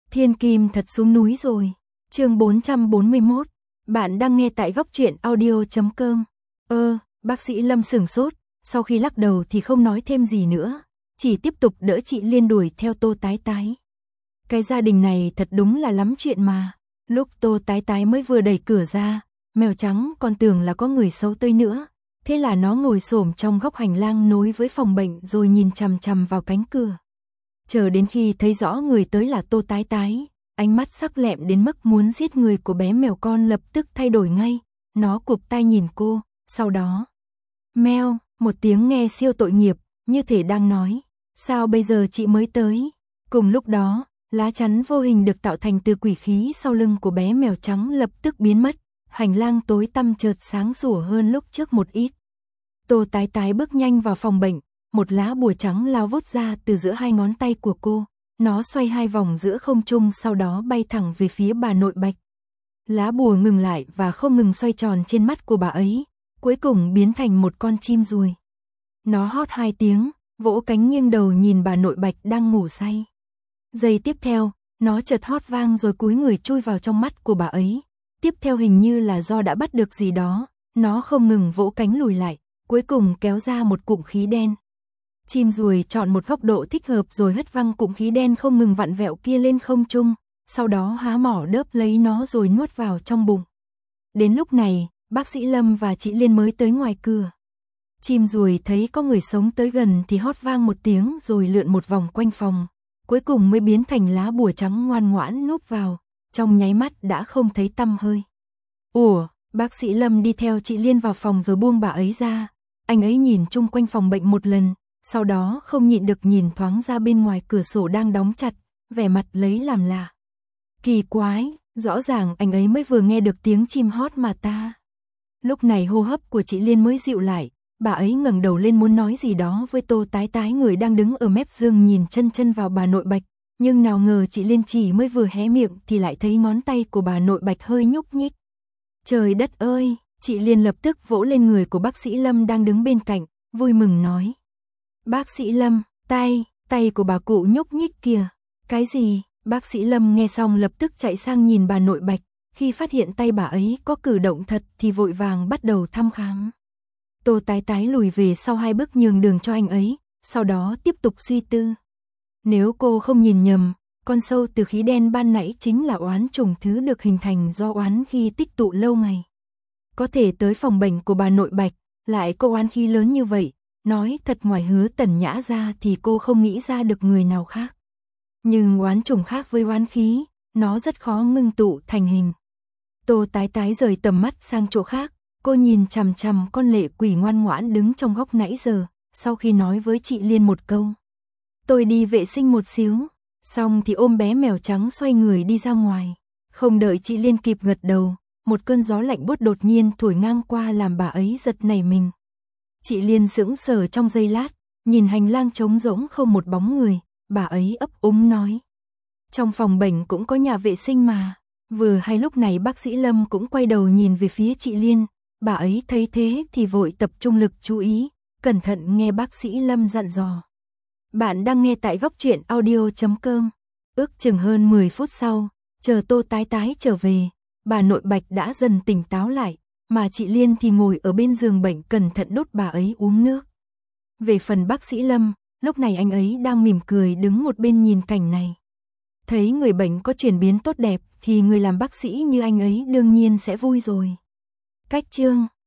Thiên Kim thật xuống núi rồi. Chương 441. Bạn đang nghe tại góc truyện audio.com. Bác sĩ Lâm sửng sốt, sau khi lắc đầu thì không nói thêm gì nữa, chỉ tiếp tục đỡ chị Liên đuổi theo Tô Tái Tái. Cái gia đình này thật đúng là lắm chuyện mà. Lúc Tô Tái Tái mới vừa đẩy cửa ra, mèo trắng còn tưởng là có người xấu tới nữa. Thế là nó ngồi xổm trong góc hành lang nối với phòng bệnh rồi nhìn chằm chằm vào cánh cửa. Chờ đến khi thấy rõ người tới là Tô Tái Tái, ánh mắt sắc lẹm đến mức muốn giết người của bé mèo con lập tức thay đổi ngay. Nó cụp tai nhìn cô, sau đó meo, một tiếng nghe siêu tội nghiệp, như thể đang nói, sao bây giờ chị mới tới. Cùng lúc đó, lá chắn vô hình được tạo thành từ quỷ khí sau lưng của bé mèo trắng lập tức biến mất, hành lang tối tăm chợt sáng sủa hơn lúc trước một ít. Tô Tái Tái bước nhanh vào phòng bệnh, một lá bùa trắng lao vút ra từ giữa hai ngón tay của cô, nó xoay hai vòng giữa không trung sau đó bay thẳng về phía bà nội Bạch. Lá bùa ngừng lại và không ngừng xoay tròn trên mắt của bà ấy, cuối cùng biến thành một con chim ruồi. Nó hót hai tiếng, vỗ cánh nghiêng đầu nhìn bà nội Bạch đang ngủ say. Giây tiếp theo, nó chợt hót vang rồi cúi người chui vào trong mắt của bà ấy. Tiếp theo hình như là do đã bắt được gì đó, nó không ngừng vỗ cánh lùi lại, cuối cùng kéo ra một cụm khí đen. Chim ruồi chọn một góc độ thích hợp rồi hất văng cụm khí đen không ngừng vặn vẹo kia lên không trung, sau đó há mỏ đớp lấy nó rồi nuốt vào trong bụng. Đến lúc này, bác sĩ Lâm và chị Liên mới tới ngoài cửa. Chim ruồi thấy có người sống tới gần thì hót vang một tiếng rồi lượn một vòng quanh phòng, cuối cùng mới biến thành lá bùa trắng ngoan ngoãn núp vào, trong nháy mắt đã không thấy tăm hơi. Ủa, bác sĩ Lâm đi theo chị Liên vào phòng rồi buông bà ấy ra, anh ấy nhìn chung quanh phòng bệnh một lần, sau đó không nhịn được nhìn thoáng ra bên ngoài cửa sổ đang đóng chặt, vẻ mặt lấy làm lạ. Kỳ quái, rõ ràng anh ấy mới vừa nghe được tiếng chim hót mà ta. Lúc này hô hấp của chị Liên mới dịu lại, bà ấy ngẩng đầu lên muốn nói gì đó với Tô Tái Tái người đang đứng ở mép giường nhìn chân chân vào bà nội Bạch, nhưng nào ngờ chị Liên chỉ mới vừa hé miệng thì lại thấy ngón tay của bà nội Bạch hơi nhúc nhích. Trời đất ơi, chị Liên lập tức vỗ lên người của bác sĩ Lâm đang đứng bên cạnh, vui mừng nói. Bác sĩ Lâm, tay của bà cụ nhúc nhích kìa. Cái gì? Bác sĩ Lâm nghe xong lập tức chạy sang nhìn bà nội Bạch, khi phát hiện tay bà ấy có cử động thật thì vội vàng bắt đầu thăm khám. Tô Tái Tái lùi về sau hai bước nhường đường cho anh ấy, sau đó tiếp tục suy tư. Nếu cô không nhìn nhầm, con sâu từ khí đen ban nãy chính là oán trùng thứ được hình thành do oán khí tích tụ lâu ngày. Có thể tới phòng bệnh của bà nội Bạch, lại có oán khí lớn như vậy, nói thật ngoài Hứa Tần Nhã ra thì cô không nghĩ ra được người nào khác. Nhưng oán trùng khác với oán khí, nó rất khó ngưng tụ thành hình. Tô Tái Tái rời tầm mắt sang chỗ khác, cô nhìn chằm chằm con lệ quỷ ngoan ngoãn đứng trong góc nãy giờ, sau khi nói với chị Liên một câu. Tôi đi vệ sinh một xíu, xong thì ôm bé mèo trắng xoay người đi ra ngoài. Không đợi chị Liên kịp gật đầu, một cơn gió lạnh buốt đột nhiên thổi ngang qua làm bà ấy giật nảy mình. Chị Liên sững sờ trong giây lát, nhìn hành lang trống rỗng không một bóng người, bà ấy ấp úng nói. Trong phòng bệnh cũng có nhà vệ sinh mà. Vừa hay lúc này bác sĩ Lâm cũng quay đầu nhìn về phía chị Liên, bà ấy thấy thế thì vội tập trung lực chú ý, cẩn thận nghe bác sĩ Lâm dặn dò. Bạn đang nghe tại góc truyện audio.com. Ước chừng hơn 10 phút sau, chờ Tô Tái Tái trở về, bà nội Bạch đã dần tỉnh táo lại, mà chị Liên thì ngồi ở bên giường bệnh cẩn thận đút bà ấy uống nước. Về phần bác sĩ Lâm, lúc này anh ấy đang mỉm cười đứng một bên nhìn cảnh này. Thấy người bệnh có chuyển biến tốt đẹp thì người làm bác sĩ như anh ấy đương nhiên sẽ vui rồi. Cách chương